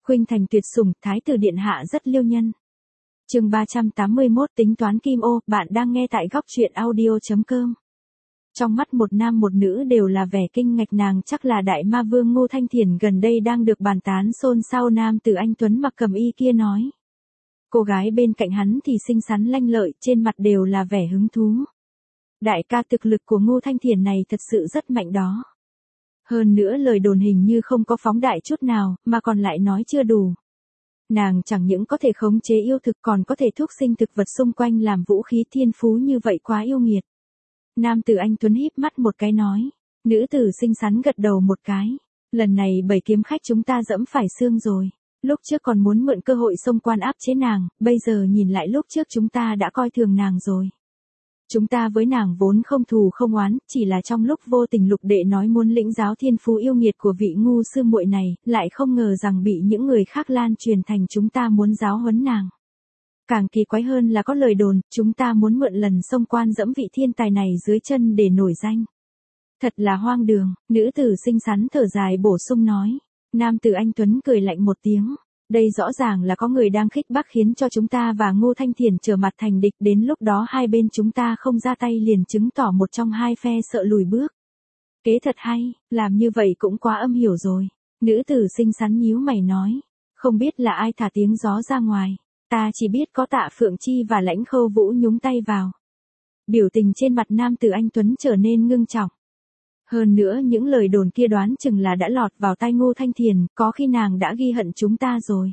Khuynh thành tuyệt sủng, thái tử điện hạ rất liêu nhân. Chương 381 tính toán kim ô, bạn đang nghe tại góc truyện audio.com. Trong mắt một nam một nữ đều là vẻ kinh ngạc, nàng chắc là đại ma vương Ngô Thanh Thiền gần đây đang được bàn tán xôn xao. Nam tử anh tuấn mặc cẩm y kia nói. Cô gái bên cạnh hắn thì xinh xắn lanh lợi, trên mặt đều là vẻ hứng thú. Đại ca, thực lực của Ngô Thanh Thiền này thật sự rất mạnh đó. Hơn nữa lời đồn hình như không có phóng đại chút nào, mà còn lại nói chưa đủ. Nàng chẳng những có thể khống chế yêu thực còn có thể thúc sinh thực vật xung quanh làm vũ khí, thiên phú như vậy quá yêu nghiệt. Nam tử anh tuấn híp mắt một cái nói. Nữ tử xinh xắn gật đầu một cái. Lần này 7 kiếm khách chúng ta dẫm phải xương rồi. Lúc trước còn muốn mượn cơ hội xông quan áp chế nàng, bây giờ nhìn lại lúc trước chúng ta đã coi thường nàng rồi. Chúng ta với nàng vốn không thù không oán, chỉ là trong lúc vô tình Lục đệ nói muốn lĩnh giáo thiên phú yêu nghiệt của vị ngu sư muội này, lại không ngờ rằng bị những người khác lan truyền thành chúng ta muốn giáo huấn nàng. Càng kỳ quái hơn là có lời đồn, chúng ta muốn mượn lần xông quan dẫm vị thiên tài này dưới chân để nổi danh. Thật là hoang đường, nữ tử xinh xắn thở dài bổ sung nói. Nam tử anh tuấn cười lạnh một tiếng. Đây rõ ràng là có người đang khích bác khiến cho chúng ta và Ngô Thanh Thiền trở mặt thành địch, đến lúc đó hai bên chúng ta không ra tay liền chứng tỏ một trong hai phe sợ lùi bước. Kế thật hay, làm như vậy cũng quá âm hiểu rồi. Nữ tử xinh xắn nhíu mày nói. Không biết là ai thả tiếng gió ra ngoài. Ta chỉ biết có Tạ Phượng Chi và Lãnh Khâu Vũ nhúng tay vào. Biểu tình trên mặt nam tử anh tuấn trở nên ngưng trọng. Hơn nữa những lời đồn kia đoán chừng là đã lọt vào tai Ngô Thanh Thiền, có khi nàng đã ghi hận chúng ta rồi.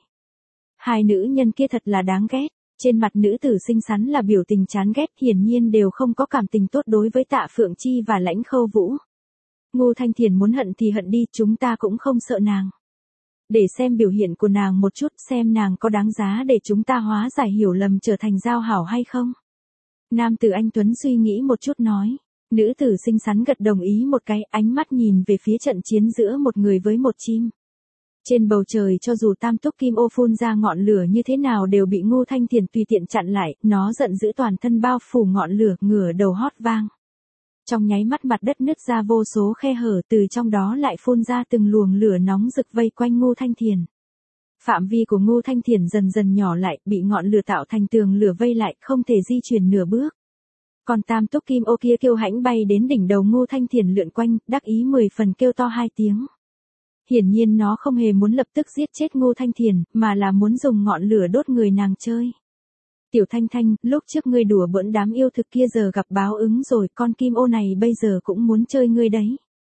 Hai nữ nhân kia thật là đáng ghét. Trên mặt nữ tử xinh xắn là biểu tình chán ghét, hiển nhiên đều không có cảm tình tốt đối với Tạ Phượng Chi và Lãnh Khâu Vũ. Ngô Thanh Thiền muốn hận thì hận đi, chúng ta cũng không sợ nàng. Để xem biểu hiện của nàng một chút, xem nàng có đáng giá để chúng ta hóa giải hiểu lầm trở thành giao hảo hay không. Nam tử anh tuấn suy nghĩ một chút nói. Nữ tử xinh xắn gật đồng ý một cái, ánh mắt nhìn về phía trận chiến giữa một người với một chim. Trên bầu trời cho dù tam túc kim ô phun ra ngọn lửa như thế nào đều bị Ngô Thanh Thiền tùy tiện chặn lại, nó giận dữ toàn thân bao phủ ngọn lửa, ngửa đầu hót vang. Trong nháy mắt mặt đất nứt ra vô số khe hở, từ trong đó lại phun ra từng luồng lửa nóng rực vây quanh Ngô Thanh Thiền. Phạm vi của Ngô Thanh Thiền dần dần nhỏ lại, bị ngọn lửa tạo thành tường lửa vây lại, không thể di chuyển nửa bước. Còn tam túc kim ô kia kiêu hãnh bay đến đỉnh đầu Ngô Thanh Thiền lượn quanh, đắc ý 10 phần kêu to 2 tiếng. Hiển nhiên nó không hề muốn lập tức giết chết Ngô Thanh Thiền, mà là muốn dùng ngọn lửa đốt người nàng chơi. Tiểu Thanh Thanh, lúc trước ngươi đùa bỡn đám yêu thực kia giờ gặp báo ứng rồi, con kim ô này bây giờ cũng muốn chơi ngươi đấy.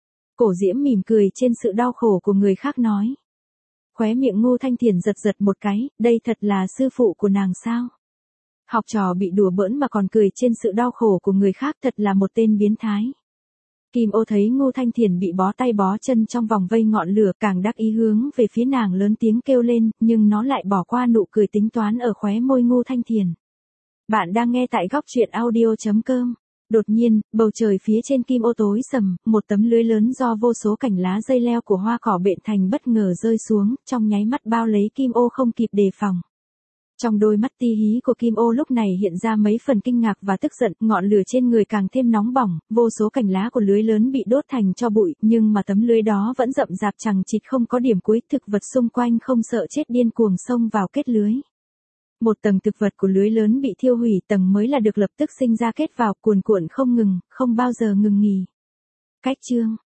Cổ Diễm mỉm cười trên sự đau khổ của người khác nói. Khóe miệng Ngô Thanh Thiền giật giật một cái, đây thật là sư phụ của nàng sao? Học trò bị đùa bỡn mà còn cười trên sự đau khổ của người khác, thật là một tên biến thái. Kim ô thấy Ngô Thanh Thiền bị bó tay bó chân trong vòng vây ngọn lửa, càng đắc ý hướng về phía nàng lớn tiếng kêu lên, nhưng nó lại bỏ qua nụ cười tính toán ở khóe môi Ngô Thanh Thiền. Bạn đang nghe tại góc truyện audio.com. Đột nhiên, bầu trời phía trên kim ô tối sầm, một tấm lưới lớn do vô số cành lá dây leo của hoa cỏ bện thành bất ngờ rơi xuống, trong nháy mắt bao lấy kim ô không kịp đề phòng. Trong đôi mắt ti hí của kim ô lúc này hiện ra mấy phần kinh ngạc và tức giận, ngọn lửa trên người càng thêm nóng bỏng, vô số cành lá của lưới lớn bị đốt thành tro bụi, nhưng mà tấm lưới đó vẫn rậm rạp chằng chịt không có điểm cuối, thực vật xung quanh không sợ chết điên cuồng xông vào kết lưới. Một tầng thực vật của lưới lớn bị thiêu hủy, tầng mới là được lập tức sinh ra kết vào, cuồn cuộn không ngừng, không bao giờ ngừng nghỉ. Cách chương